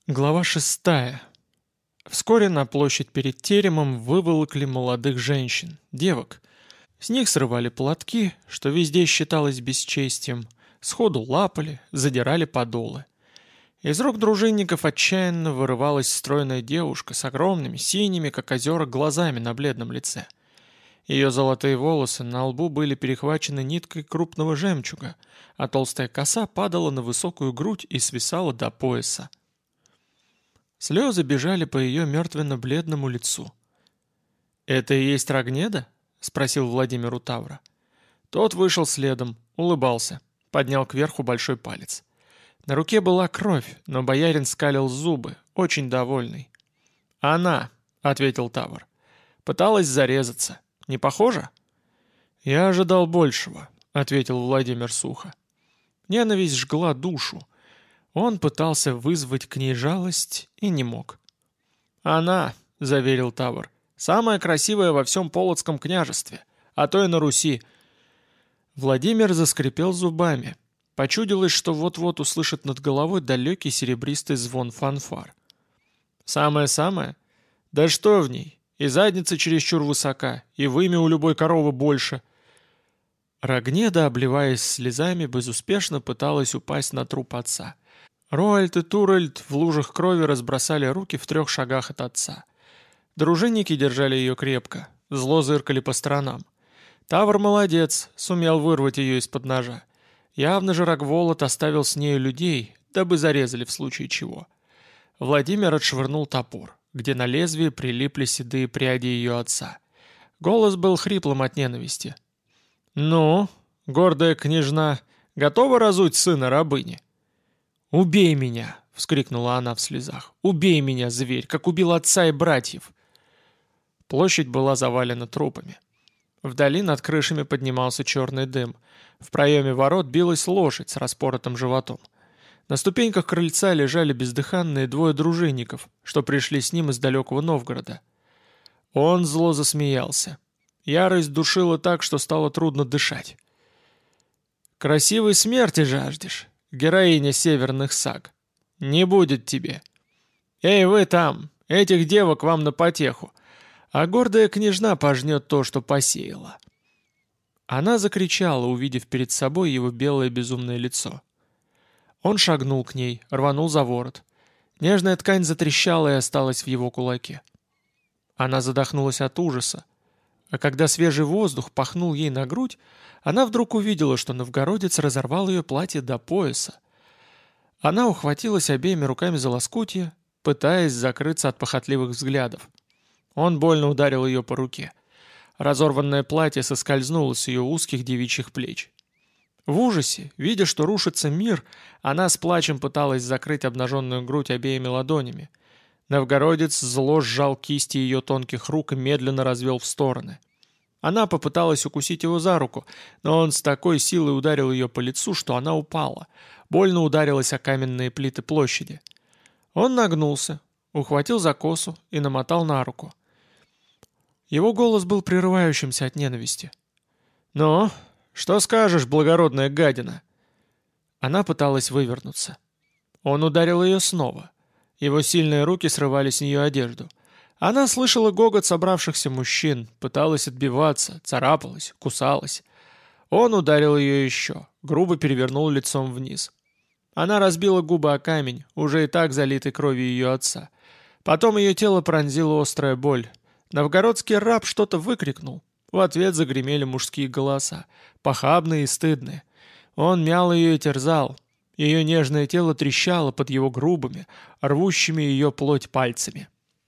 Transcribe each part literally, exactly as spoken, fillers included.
Глава шестая. Вскоре на площадь перед теремом выволокли молодых женщин, девок. С них срывали платки, что везде считалось бесчестием, сходу лапали, задирали подолы. Из рук дружинников отчаянно вырывалась стройная девушка с огромными, синими, как озера, глазами на бледном лице. Ее золотые волосы на лбу были перехвачены ниткой крупного жемчуга, а толстая коса падала на высокую грудь и свисала до пояса. Слезы бежали по ее мертвенно-бледному лицу. «Это и есть Рогнеда?» — спросил Владимир у Тавра. Тот вышел следом, улыбался, поднял кверху большой палец. На руке была кровь, но боярин скалил зубы, очень довольный. «Она», — ответил Тавр, — «пыталась зарезаться. Не похоже?» «Я ожидал большего», — ответил Владимир сухо. Ненависть жгла душу. Он пытался вызвать к ней жалость и не мог. «Она», — заверил Тавр, — «самая красивая во всем Полоцком княжестве, а то и на Руси». Владимир заскрипел зубами. Почудилось, что вот-вот услышит над головой далекий серебристый звон фанфар. «Самое-самое? Да что в ней? И задница чересчур высока, и вымя у любой коровы больше». Рогнеда, обливаясь слезами, безуспешно пыталась упасть на труп отца. Роальд и Туральд в лужах крови разбросали руки в трех шагах от отца. Дружинники держали ее крепко, зло зыркали по сторонам. Тавр молодец, сумел вырвать ее из-под ножа. Явно же Рогволод оставил с нею людей, дабы зарезали в случае чего. Владимир отшвырнул топор, где на лезвие прилипли седые пряди ее отца. Голос был хриплым от ненависти. «Ну, гордая княжна, готова разуть сына рабыни?» «Убей меня!» — вскрикнула она в слезах. «Убей меня, зверь, как убил отца и братьев!» Площадь была завалена трупами. Вдали над крышами поднимался черный дым. В проеме ворот билась лошадь с распоротым животом. На ступеньках крыльца лежали бездыханные двое дружинников, что пришли с ним из далекого Новгорода. Он зло засмеялся. Ярость душила так, что стало трудно дышать. «Красивой смерти жаждешь, героиня северных саг? Не будет тебе. Эй, вы там, этих девок вам на потеху, а гордая княжна пожнет то, что посеяла». Она закричала, увидев перед собой его белое безумное лицо. Он шагнул к ней, рванул за ворот. Нежная ткань затрещала и осталась в его кулаке. Она задохнулась от ужаса, а когда свежий воздух пахнул ей на грудь, она вдруг увидела, что новгородец разорвал ее платье до пояса. Она ухватилась обеими руками за лоскутье, пытаясь закрыться от похотливых взглядов. Он больно ударил ее по руке. Разорванное платье соскользнуло с ее узких девичьих плеч. В ужасе, видя, что рушится мир, она с плачем пыталась закрыть обнаженную грудь обеими ладонями. Новгородец зло сжал кисти ее тонких рук и медленно развел в стороны. Она попыталась укусить его за руку, но он с такой силой ударил ее по лицу, что она упала. Больно ударилась о каменные плиты площади. Он нагнулся, ухватил за косу и намотал на руку. Его голос был прерывающимся от ненависти. «Ну, что скажешь, благородная гадина?» Она пыталась вывернуться. Он ударил ее снова. Его сильные руки срывали с нее одежду. Она слышала гогот собравшихся мужчин, пыталась отбиваться, царапалась, кусалась. Он ударил ее еще, грубо перевернул лицом вниз. Она разбила губы о камень, уже и так залитый кровью ее отца. Потом ее тело пронзила острая боль. Новгородский раб что-то выкрикнул. В ответ загремели мужские голоса, похабные и стыдные. Он мял ее и терзал. Ее нежное тело трещало под его грубыми, рвущими ее плоть пальцами.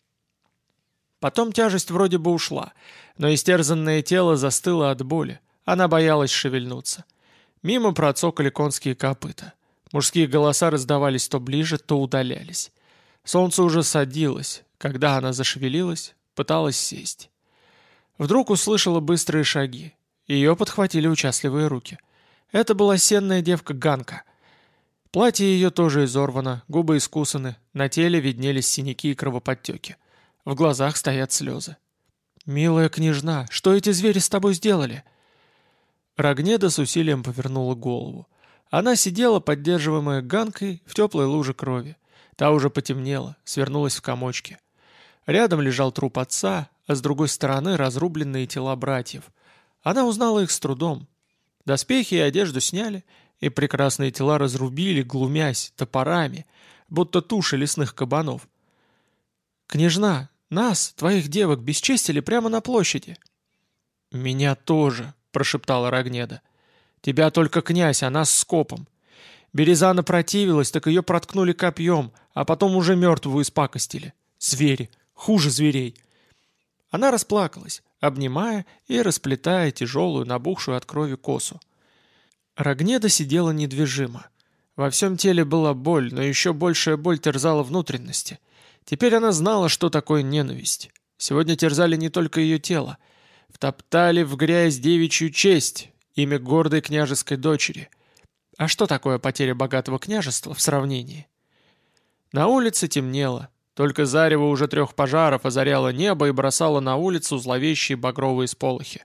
Потом тяжесть вроде бы ушла, но истерзанное тело застыло от боли. Она боялась шевельнуться. Мимо процокали конские копыта. Мужские голоса раздавались то ближе, то удалялись. Солнце уже садилось. Когда она зашевелилась, пыталась сесть. Вдруг услышала быстрые шаги. Ее подхватили участливые руки. Это была сенная девка Ганка. Платье ее тоже изорвано, губы искусаны, на теле виднелись синяки и кровоподтеки. В глазах стоят слезы. «Милая княжна, что эти звери с тобой сделали?» Рогнеда с усилием повернула голову. Она сидела, поддерживаемая Ганкой, в теплой луже крови. Та уже потемнела, свернулась в комочки. Рядом лежал труп отца, а с другой стороны разрубленные тела братьев. Она узнала их с трудом. Доспехи и одежду сняли, и прекрасные тела разрубили, глумясь, топорами, будто туши лесных кабанов. «Княжна, нас, твоих девок, бесчестили прямо на площади». «Меня тоже», — прошептала Рогнеда. «Тебя только князь, а нас скопом. Березана противилась, так ее проткнули копьем, а потом уже мертвую испакостили. Звери, хуже зверей». Она расплакалась, обнимая и расплетая тяжелую, набухшую от крови косу. Рогнеда сидела недвижимо. Во всем теле была боль, но еще большая боль терзала внутренности. Теперь она знала, что такое ненависть. Сегодня терзали не только ее тело. Втоптали в грязь девичью честь, имя гордой княжеской дочери. А что такое потеря богатого княжества в сравнении? На улице темнело. Только зарево уже трех пожаров озаряло небо и бросало на улицу зловещие багровые сполохи.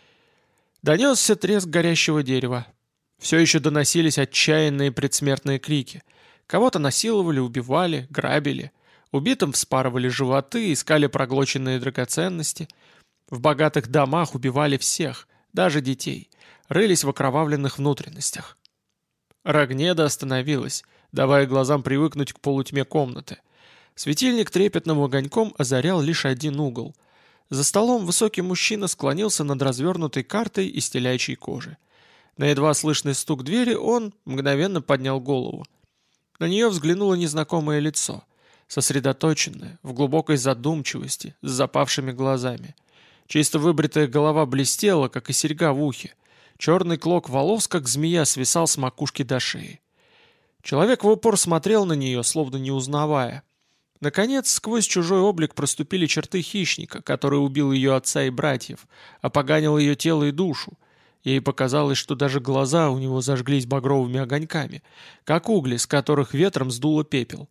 Донесся треск горящего дерева. Все еще доносились отчаянные предсмертные крики. Кого-то насиловали, убивали, грабили. Убитым вспарывали животы, искали проглоченные драгоценности. В богатых домах убивали всех, даже детей. Рылись в окровавленных внутренностях. Рогнеда остановилась, давая глазам привыкнуть к полутьме комнаты. Светильник трепетным огоньком озарял лишь один угол. За столом высокий мужчина склонился над развернутой картой из телячьей кожи. На едва слышный стук двери он мгновенно поднял голову. На нее взглянуло незнакомое лицо, сосредоточенное, в глубокой задумчивости, с запавшими глазами. Чисто выбритая голова блестела, как и серьга в ухе. Черный клок волос, как змея, свисал с макушки до шеи. Человек в упор смотрел на нее, словно не узнавая. Наконец, сквозь чужой облик проступили черты хищника, который убил ее отца и братьев, опоганил ее тело и душу. Ей показалось, что даже глаза у него зажглись багровыми огоньками, как угли, с которых ветром сдуло пепел.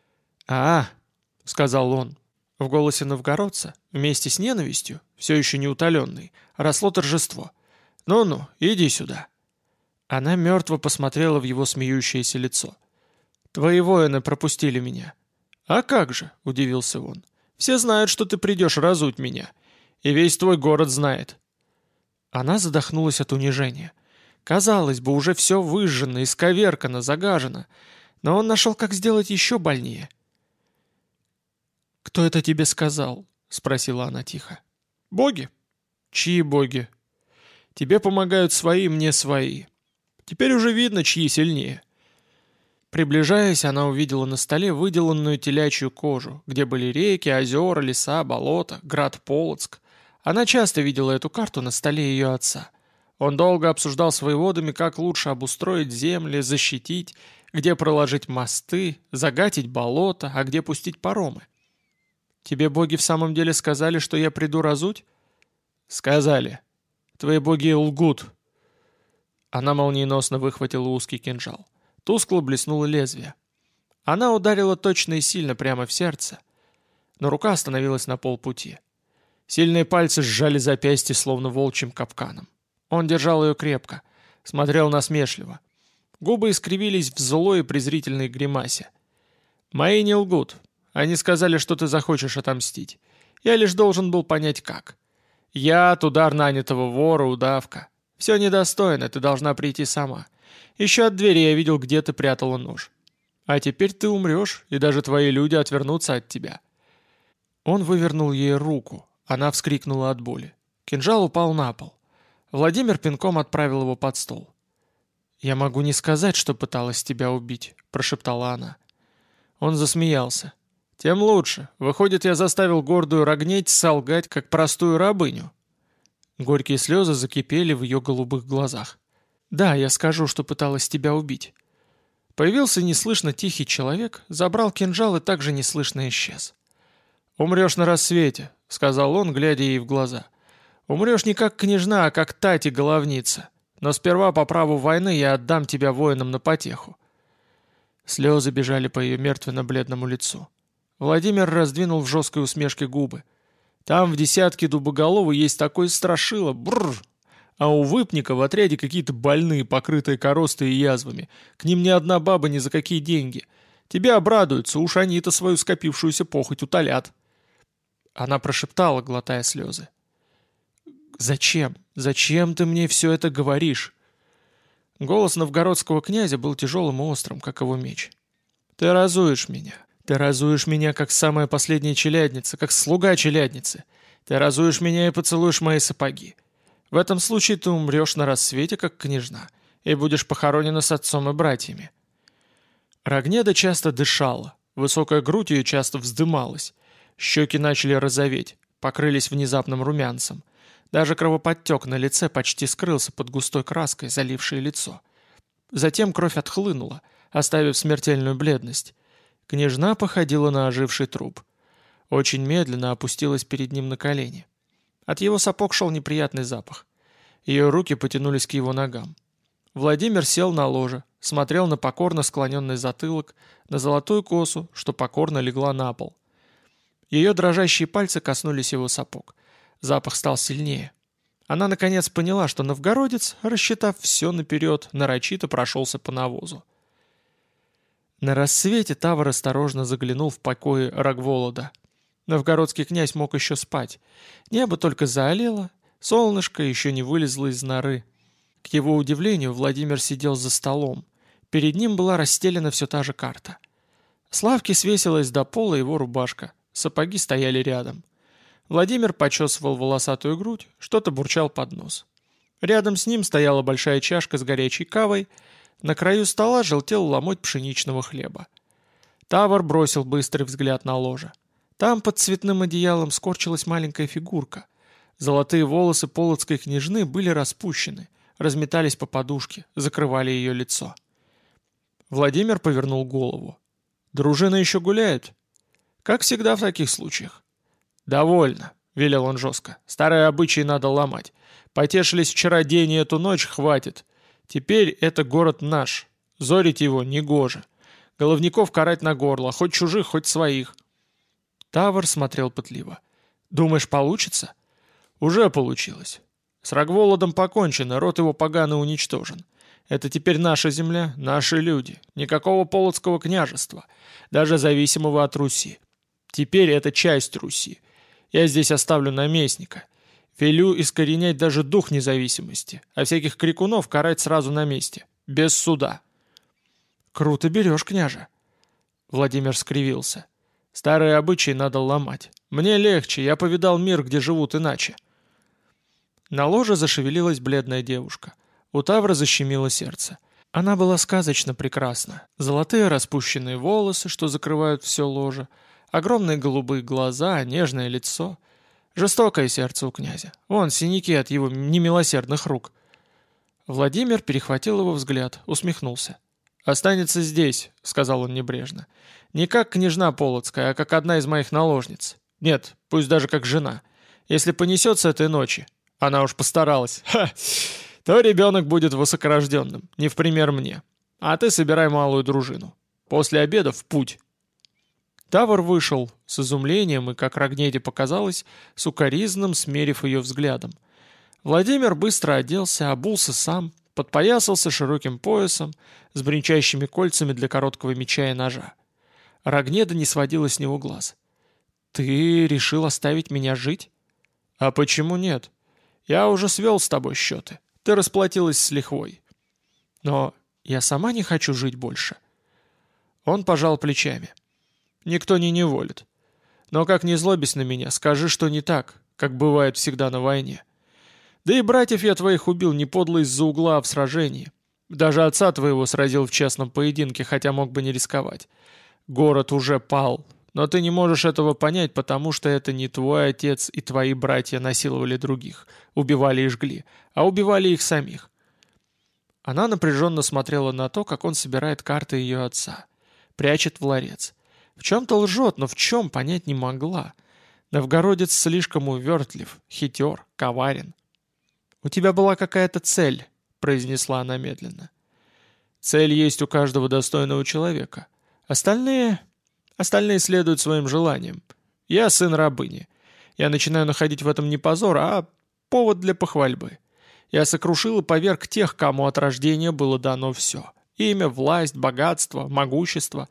«А, — сказал он, — в голосе новгородца, вместе с ненавистью, все еще не утоленной, росло торжество. Ну-ну, иди сюда». Она мертво посмотрела в его смеющееся лицо. «Твои воины пропустили меня». «А как же?» — удивился он. «Все знают, что ты придешь разуть меня. И весь твой город знает». Она задохнулась от унижения. Казалось бы, уже все выжжено, исковеркано, загажено. Но он нашел, как сделать еще больнее. «Кто это тебе сказал?» — спросила она тихо. «Боги». «Чьи боги?» «Тебе помогают свои, мне свои. Теперь уже видно, чьи сильнее». Приближаясь, она увидела на столе выделанную телячью кожу, где были реки, озера, леса, болота, град Полоцк. Она часто видела эту карту на столе ее отца. Он долго обсуждал с воеводами, как лучше обустроить земли, защитить, где проложить мосты, загатить болото, а где пустить паромы. «Тебе боги в самом деле сказали, что я приду разуть?» «Сказали. Твои боги лгут». Она молниеносно выхватила узкий кинжал. Тускло блеснуло лезвие. Она ударила точно и сильно прямо в сердце, но рука остановилась на полпути. Сильные пальцы сжали запястье, словно волчьим капканом. Он держал ее крепко, смотрел насмешливо. Губы искривились в злой и презрительной гримасе. «Мои не лгут. Они сказали, что ты захочешь отомстить. Я лишь должен был понять, как. Яд, удар нанятого вора, удавка. Все недостойно, ты должна прийти сама. Еще от двери я видел, где ты прятала нож. А теперь ты умрешь, и даже твои люди отвернутся от тебя». Он вывернул ей руку. Она вскрикнула от боли. Кинжал упал на пол. Владимир пинком отправил его под стол. «Я могу не сказать, что пыталась тебя убить», — прошептала она. Он засмеялся. «Тем лучше. Выходит, я заставил гордую Рогнедь солгать, как простую рабыню». Горькие слезы закипели в ее голубых глазах. «Да, я скажу, что пыталась тебя убить». Появился неслышно тихий человек, забрал кинжал и также неслышно исчез. «Умрешь на рассвете», — сказал он, глядя ей в глаза. «Умрешь не как княжна, а как Тати-головница. Но сперва по праву войны я отдам тебя воинам на потеху». Слезы бежали по ее мертвенно-бледному лицу. Владимир раздвинул в жесткой усмешке губы. «Там в десятке дубоголовы есть такой страшило, бррр! А у выпника в отряде какие-то больные, покрытые коростой и язвами. К ним ни одна баба ни за какие деньги. Тебе обрадуются, уж они-то свою скопившуюся похоть утолят». Она прошептала, глотая слезы. «Зачем? Зачем ты мне все это говоришь?» Голос новгородского князя был тяжелым и острым, как его меч. «Ты разуешь меня. Ты разуешь меня, как самая последняя челядница, как слуга челядницы. Ты разуешь меня и поцелуешь мои сапоги. В этом случае ты умрешь на рассвете, как княжна, и будешь похоронена с отцом и братьями». Рогнеда часто дышала, высокая грудь ее часто вздымалась, щеки начали розоветь, покрылись внезапным румянцем. Даже кровоподтек на лице почти скрылся под густой краской, залившей лицо. Затем кровь отхлынула, оставив смертельную бледность. Княжна походила на оживший труп. Очень медленно опустилась перед ним на колени. От его сапог шел неприятный запах. Ее руки потянулись к его ногам. Владимир сел на ложе, смотрел на покорно склоненный затылок, на золотую косу, что покорно легла на пол. Ее дрожащие пальцы коснулись его сапог. Запах стал сильнее. Она наконец поняла, что новгородец, рассчитав все наперед, нарочито прошелся по навозу. На рассвете Тавр осторожно заглянул в покои Рогволода. Новгородский князь мог еще спать. Небо только заолело, солнышко еще не вылезло из норы. К его удивлению, Владимир сидел за столом. Перед ним была расстелена все та же карта. С лавки свесилась до пола его рубашка, сапоги стояли рядом. Владимир почесывал волосатую грудь, что-то бурчал под нос. Рядом с ним стояла большая чашка с горячей кавой, на краю стола желтел ломоть пшеничного хлеба. Тавр бросил быстрый взгляд на ложе. Там под цветным одеялом скорчилась маленькая фигурка. Золотые волосы полоцкой княжны были распущены, разметались по подушке, закрывали ее лицо. Владимир повернул голову. «Дружина еще гуляет?» «Как всегда в таких случаях». «Довольно», — велел он жестко. «Старые обычаи надо ломать. Потешились вчера день и эту ночь, хватит. Теперь это город наш. Зорить его негоже. Головников карать на горло, хоть чужих, хоть своих». Тавр смотрел пытливо. «Думаешь, получится?» «Уже получилось. С Рогволодом покончено, род его поганый уничтожен. Это теперь наша земля, наши люди. Никакого полоцкого княжества, даже зависимого от Руси. Теперь это часть Руси. Я здесь оставлю наместника. Велю искоренять даже дух независимости, а всяких крикунов карать сразу на месте, без суда». «Круто берешь, княже». Владимир скривился. «Старые обычаи надо ломать. Мне легче, я повидал мир, где живут иначе». На ложе зашевелилась бледная девушка. У Тавра защемило сердце. Она была сказочно прекрасна. Золотые распущенные волосы, что закрывают все ложе, огромные голубые глаза, нежное лицо. Жестокое сердце у князя. Вон синяки от его немилосердных рук. Владимир перехватил его взгляд, усмехнулся. «Останется здесь», — сказал он небрежно. «Не как княжна Полоцкая, а как одна из моих наложниц. Нет, пусть даже как жена. Если понесется этой ночи, она уж постаралась, ха, то ребенок будет высокорожденным, не в пример мне. А ты собирай малую дружину. После обеда в путь». Тавр вышел с изумлением и, как Рогнеде показалось, с укоризным смерив ее взглядом. Владимир быстро оделся, обулся сам, подпоясался широким поясом с бренчащими кольцами для короткого меча и ножа. Рогнеда не сводила с него глаз. «Ты решил оставить меня жить?» «А почему нет? Я уже свел с тобой счеты. Ты расплатилась с лихвой». «Но я сама не хочу жить больше». Он пожал плечами. «Никто не неволит. Но как не злобись на меня, скажи, что не так, как бывает всегда на войне. Да и братьев я твоих убил не подло из-за угла, а в сражении. Даже отца твоего сразил в честном поединке, хотя мог бы не рисковать. Город уже пал, но ты не можешь этого понять, потому что это не твой отец и твои братья насиловали других, убивали и жгли, а убивали их самих». Она напряженно смотрела на то, как он собирает карты ее отца, прячет в ларец. В чем-то лжет, но в чем понять не могла. Новгородец слишком увертлив, хитер, коварен. «У тебя была какая-то цель», — произнесла она медленно. «Цель есть у каждого достойного человека. Остальные... Остальные следуют своим желаниям. Я сын рабыни. Я начинаю находить в этом не позор, а повод для похвальбы. Я сокрушил и поверг тех, кому от рождения было дано все. Имя, власть, богатство, могущество.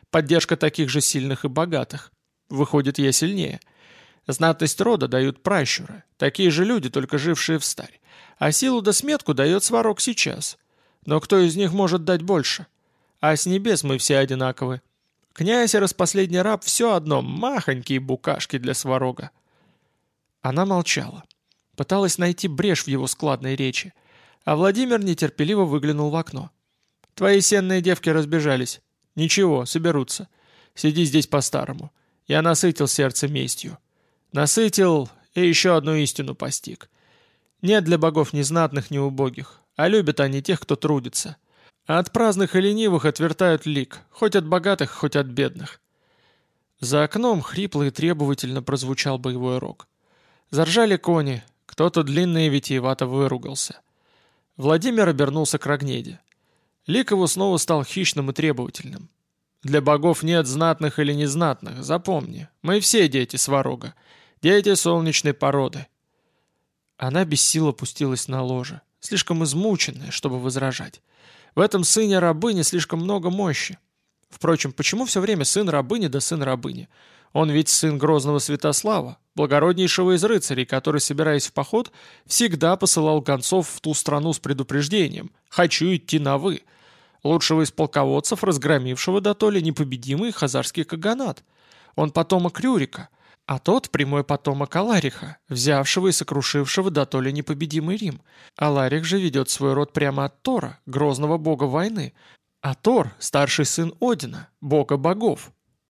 Поддержка таких же сильных и богатых. Выходит, я сильнее. Знатность рода дают пращуры, такие же люди, только жившие встарь. А силу да сметку дает Сварог сейчас. Но кто из них может дать больше? А с небес мы все одинаковы. Князь и распоследний раб все одно, махонькие букашки для Сварога. Она молчала. Пыталась найти брешь в его складной речи. А Владимир нетерпеливо выглянул в окно. «Твои сенные девки разбежались. Ничего, соберутся. Сиди здесь по-старому. Я насытил сердце местью. Насытил и еще одну истину постиг. Нет для богов ни знатных, ни убогих, а любят они тех, кто трудится. А от праздных и ленивых отвертают лик, хоть от богатых, хоть от бедных». За окном хрипло и требовательно прозвучал боевой рог. Заржали кони, кто-то длинно и витиевато выругался. Владимир обернулся к Рогнеде. Лик его снова стал хищным и требовательным. «Для богов нет знатных или незнатных, запомни. Мы все дети Сварога, дети солнечной породы». Она без сил опустилась на ложе, слишком измученная, чтобы возражать. В этом сыне рабыни слишком много мощи. Впрочем, почему все время сын рабыни да сын рабыни? Он ведь сын грозного Святослава, благороднейшего из рыцарей, который, собираясь в поход, всегда посылал гонцов в ту страну с предупреждением «Хочу идти на «вы», лучшего из полководцев, разгромившего дотоле непобедимый хазарский каганат. Он потомок Рюрика, а тот прямой потомок Алариха, взявшего и сокрушившего дотоле непобедимый Рим. Аларих же ведет свой род прямо от Тора, грозного бога войны, а Тор — старший сын Одина, бога богов.